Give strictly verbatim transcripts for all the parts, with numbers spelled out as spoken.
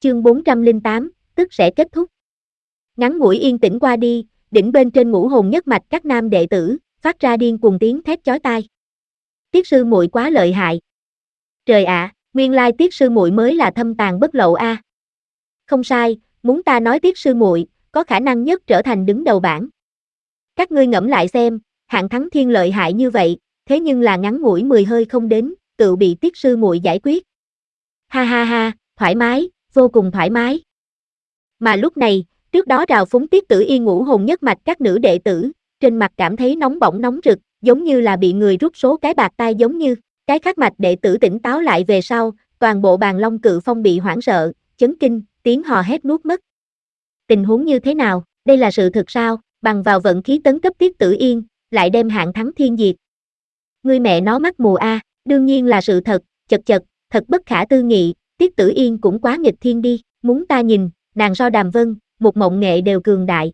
Chương bốn trăm lẻ tám, tức sẽ kết thúc. Ngắn ngủi yên tĩnh qua đi, đỉnh bên trên ngũ hồn nhất mạch các nam đệ tử, phát ra điên cuồng tiếng thét chói tai. Tiết sư muội quá lợi hại. Trời ạ, nguyên lai tiết sư muội mới là thâm tàng bất lậu a. À. Không sai, muốn ta nói tiết sư muội, có khả năng nhất trở thành đứng đầu bảng. Các ngươi ngẫm lại xem, Hạng Thắng Thiên lợi hại như vậy, thế nhưng là ngắn ngủi mười hơi không đến, tự bị tiết sư muội giải quyết. Ha ha ha, thoải mái, vô cùng thoải mái. Mà lúc này, trước đó rào phúng Tiết Tử Yên ngũ hồn nhất mạch các nữ đệ tử, trên mặt cảm thấy nóng bỏng nóng rực, giống như là bị người rút số cái bạc tai giống như, cái khác mạch đệ tử tỉnh táo lại về sau, toàn bộ Bàn Long Cự Phong bị hoảng sợ, chấn kinh, tiếng hò hét nuốt mất. Tình huống như thế nào, đây là sự thực sao, bằng vào vận khí tấn cấp Tiết Tử Yên, lại đem Hạng Thắng Thiên diệt. Ngươi mẹ nó mắt mù a, à, đương nhiên là sự thật, chật chật, thật bất khả tư nghị, Tiết Tử Yên cũng quá nghịch thiên đi, muốn ta nhìn, nàng so Đàm Vân, một mộng nghệ đều cường đại.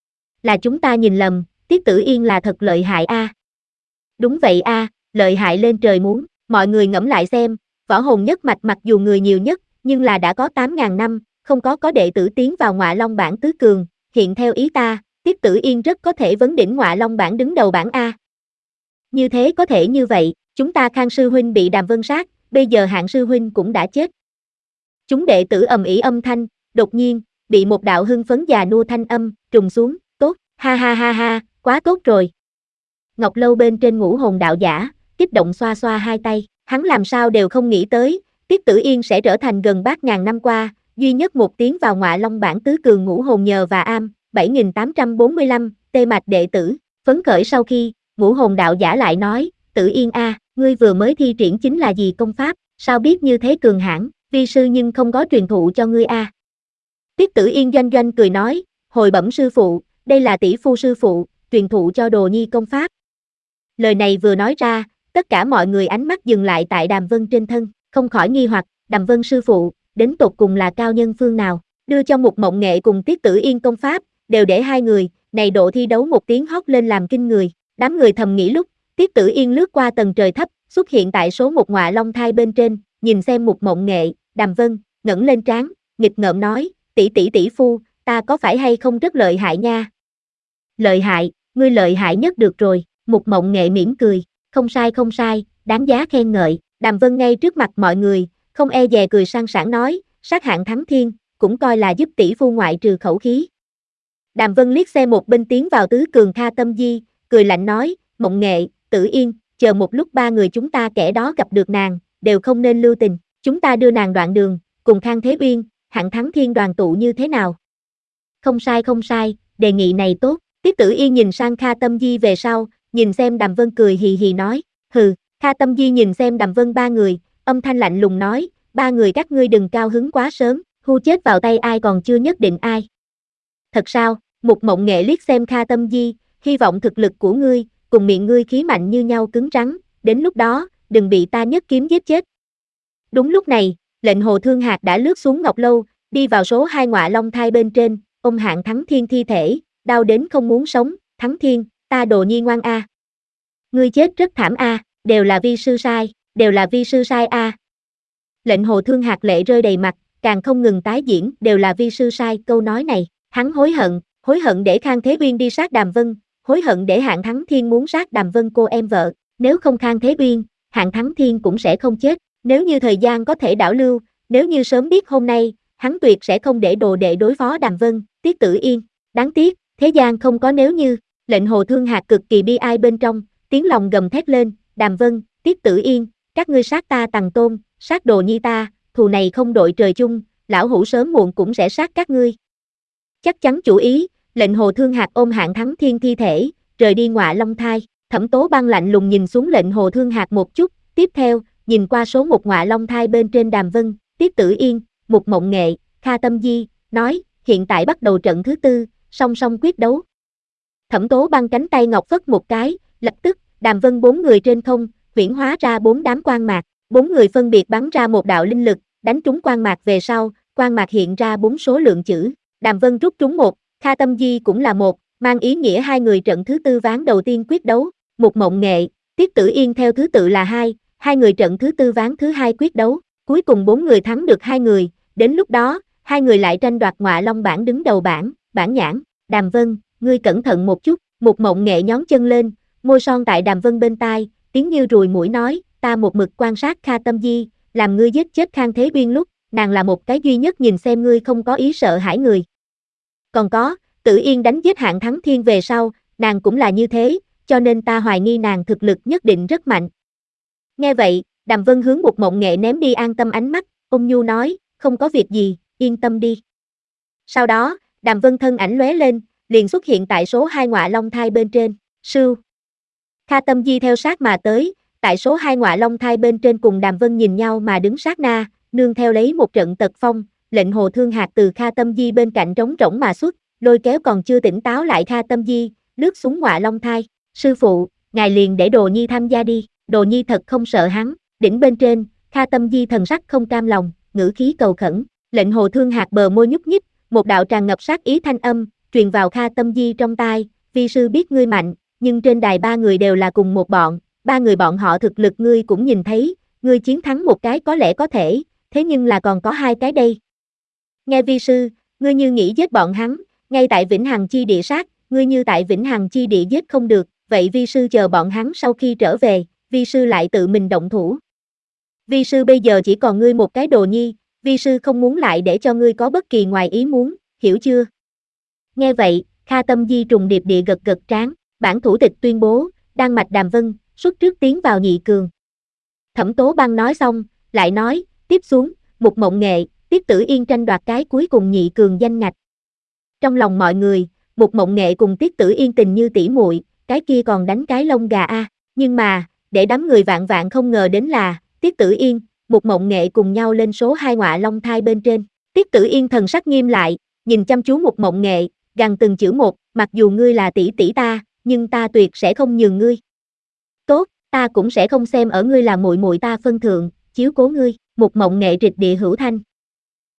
Là chúng ta nhìn lầm, Tiết Tử Yên là thật lợi hại a. À. Đúng vậy a, à, lợi hại lên trời muốn, mọi người ngẫm lại xem, võ hồn nhất mạch mặc dù người nhiều nhất, nhưng là đã có tám ngàn năm, không có có đệ tử tiến vào Ngọa Long bảng tứ cường, hiện theo ý ta, Tiết Tử Yên rất có thể vấn đỉnh Ngọa Long bảng đứng đầu bảng A. Như thế có thể như vậy, chúng ta Khang sư huynh bị Đàm Vân sát, bây giờ Hạng sư huynh cũng đã chết. Chúng đệ tử ầm ĩ âm thanh, đột nhiên, bị một đạo hưng phấn già nua thanh âm, trùng xuống, tốt, ha ha ha ha, quá tốt rồi. Ngọc Lâu bên trên ngũ hồn đạo giả, kích động xoa xoa hai tay, hắn làm sao đều không nghĩ tới, Tiết Tử Yên sẽ trở thành gần bát ngàn năm qua, duy nhất một tiến vào Ngọa Long bảng tứ cường ngũ hồn nhờ và am, bảy nghìn tám trăm bốn mươi lăm, tê mạch đệ tử, phấn khởi sau khi, ngũ hồn đạo giả lại nói, Tử Yên a, à, ngươi vừa mới thi triển chính là gì công pháp, sao biết như thế cường hãn, vi sư nhưng không có truyền thụ cho ngươi a. À. Tiết Tử Yên doanh doanh cười nói, hồi bẩm sư phụ, đây là tỷ phu sư phụ, truyền thụ cho đồ nhi công pháp. Lời này vừa nói ra, tất cả mọi người ánh mắt dừng lại tại Đàm Vân trên thân, không khỏi nghi hoặc, Đàm Vân sư phụ, đến tột cùng là cao nhân phương nào, đưa cho một mộng nghệ cùng Tiết Tử Yên công pháp, đều để hai người, này độ thi đấu một tiếng hót lên làm kinh người, đám người thầm nghĩ lúc, Tiết Tử Yên lướt qua tầng trời thấp, xuất hiện tại số một Ngọa Long thai bên trên, nhìn xem một mộng nghệ, Đàm Vân, ngẩng lên trán, nghịch ngợm nói, tỷ tỷ tỷ phu, ta có phải hay không rất lợi hại nha? Lợi hại, ngươi lợi hại nhất được rồi, một mộng nghệ mỉm cười, không sai không sai, đáng giá khen ngợi, Đàm Vân ngay trước mặt mọi người, không e dè cười sang sảng nói, sát Hạng Thắng Thiên, cũng coi là giúp tỷ phu ngoại trừ khẩu khí. Đàm Vân liếc xe một bên tiến vào tứ cường Kha Tâm Di, cười lạnh nói, mộng nghệ, Tử Yên, chờ một lúc ba người chúng ta kẻ đó gặp được nàng, đều không nên lưu tình, chúng ta đưa nàng đoạn đường, cùng Khang Thế Uyên, Hạng Thắng Thiên đoàn tụ như thế nào? Không sai không sai, đề nghị này tốt, Tiết Tử Yên nhìn sang Kha Tâm Di về sau, nhìn xem Đàm Vân cười hì hì nói, hừ, Kha Tâm Di nhìn xem Đàm Vân ba người, âm thanh lạnh lùng nói, ba người các ngươi đừng cao hứng quá sớm, hu chết vào tay ai còn chưa nhất định ai. Thật sao, một mộng nghệ liếc xem Kha Tâm Di, hy vọng thực lực của ngươi, cùng miệng ngươi khí mạnh như nhau cứng rắn, đến lúc đó, đừng bị ta nhất kiếm giết chết. Đúng lúc này, lệnh Hồ Thương Hạc đã lướt xuống Ngọc Lâu, đi vào số hai Ngọa Long thai bên trên, ôm Hạng Thắng Thiên thi thể, đau đến không muốn sống, Thắng Thiên, ta đồ nhi ngoan a. À. Ngươi chết rất thảm a, à, đều là vi sư sai, đều là vi sư sai a. À. Lệnh Hồ Thương Hạc lệ rơi đầy mặt, càng không ngừng tái diễn, đều là vi sư sai, câu nói này, hắn hối hận, hối hận để Khang Thế Uyên đi sát Đàm Vân, hối hận để Hạng Thắng Thiên muốn sát Đàm Vân cô em vợ, nếu không Khang Thế Uyên, Hạng Thắng Thiên cũng sẽ không chết, nếu như thời gian có thể đảo lưu, nếu như sớm biết hôm nay, hắn tuyệt sẽ không để đồ đệ đối phó Đàm Vân, Tiết Tử Yên, đáng tiếc, thế gian không có nếu như, lệnh Hồ Thương Hạc cực kỳ bi ai bên trong, tiếng lòng gầm thét lên, Đàm Vân, Tiết Tử Yên, các ngươi sát ta Tằng Tôn, sát đồ nhi ta, thù này không đội trời chung, lão hủ sớm muộn cũng sẽ sát các ngươi. Chắc chắn chủ ý, lệnh Hồ Thương Hạc ôm Hạng Thắng Thiên thi thể, rời đi Ngọa Long thai, Thẩm Tố Băng lạnh lùng nhìn xuống lệnh Hồ Thương Hạc một chút, tiếp theo, nhìn qua số một Ngọa Long thai bên trên Đàm Vân, Tiết Tử Yên, một mộng nghệ, Kha Tâm Di, nói, hiện tại bắt đầu trận thứ tư, song song quyết đấu. Thẩm Tố Băng cánh tay ngọc phất một cái, lập tức, Đàm Vân bốn người trên không, huyễn hóa ra bốn đám quang mạc, bốn người phân biệt bắn ra một đạo linh lực, đánh trúng quang mạc về sau, quang mạc hiện ra bốn số lượng chữ, Đàm Vân rút trúng một, Kha Tâm Di cũng là một, mang ý nghĩa hai người trận thứ tư ván đầu tiên quyết đấu, một mộng nghệ, Tiết Tử Yên theo thứ tự là hai, hai người trận thứ tư ván thứ hai quyết đấu, cuối cùng bốn người thắng được hai người, đến lúc đó, Hai người lại tranh đoạt ngọa long bảng đứng đầu bảng, bảng nhãn. Đàm Vân, ngươi cẩn thận một chút. Một Mộng Nghệ nhón chân lên, môi son tại Đàm Vân bên tai, tiếng như ruồi muỗi nói, ta một mực quan sát Kha Tâm Di, làm ngươi giết chết Khang Thế Uyên lúc, nàng là một cái duy nhất nhìn xem ngươi không có ý sợ hãi người. Còn có, Tử Yên đánh giết Hạng Thắng Thiên về sau, nàng cũng là như thế, cho nên ta hoài nghi nàng thực lực nhất định rất mạnh. Nghe vậy, Đàm Vân hướng Một Mộng Nghệ ném đi an tâm ánh mắt, ôn nhu nói, không có việc gì, yên tâm đi. Sau đó, Đàm Vân thân ảnh lóe lên, liền xuất hiện tại số hai ngọa long thai bên trên, sưu. Kha Tâm Di theo sát mà tới, tại số hai ngọa long thai bên trên cùng Đàm Vân nhìn nhau mà đứng sát na, nương theo lấy một trận tật phong, lệnh Hồ Thương Hạc từ Kha Tâm Di bên cạnh trống rỗng mà xuất, lôi kéo còn chưa tỉnh táo lại Kha Tâm Di, lướt xuống ngọa long thai, sư phụ, ngài liền để Đồ Nhi tham gia đi, Đồ Nhi thật không sợ hắn, đỉnh bên trên, Kha Tâm Di thần sắc không cam lòng, ngữ khí cầu khẩn, lệnh Hồ Thương Hạc bờ môi nhúc nhích, một đạo tràn ngập sát ý thanh âm, truyền vào Kha Tâm Di trong tai, vi sư biết ngươi mạnh, nhưng trên đài ba người đều là cùng một bọn, ba người bọn họ thực lực ngươi cũng nhìn thấy, ngươi chiến thắng một cái có lẽ có thể, thế nhưng là còn có hai cái đây. Nghe vi sư, ngươi như nghĩ giết bọn hắn, ngay tại Vĩnh Hằng Chi Địa sát, ngươi như tại Vĩnh Hằng Chi Địa giết không được, vậy vi sư chờ bọn hắn sau khi trở về, vi sư lại tự mình động thủ. Vi sư bây giờ chỉ còn ngươi một cái Đồ Nhi, vi sư không muốn lại để cho ngươi có bất kỳ ngoài ý muốn, hiểu chưa? Nghe vậy, Kha Tâm Di trùng điệp địa gật gật trán, bản thủ tịch tuyên bố, Đan Mạch Đàm Vân, xuất trước tiến vào nhị cường. Thẩm Tố Băng nói xong, lại nói, tiếp xuống, Một Mộng Nghệ, Tiết Tử Yên tranh đoạt cái cuối cùng nhị cường danh ngạch. Trong lòng mọi người, Một Mộng Nghệ cùng Tiết Tử Yên tình như tỉ muội, cái kia còn đánh cái lông gà a, nhưng mà, để đám người vạn vạn không ngờ đến là, Tiết Tử Yên, Một Mộng Nghệ cùng nhau lên số hai ngọa long thai bên trên. Tiết Tử Yên thần sắc nghiêm lại, nhìn chăm chú Một Mộng Nghệ, gằn từng chữ một, mặc dù ngươi là tỷ tỷ ta, nhưng ta tuyệt sẽ không nhường ngươi. Tốt, ta cũng sẽ không xem ở ngươi là muội muội ta phân thượng, chiếu cố ngươi. Một Mộng Nghệ trịch địa hữu thanh,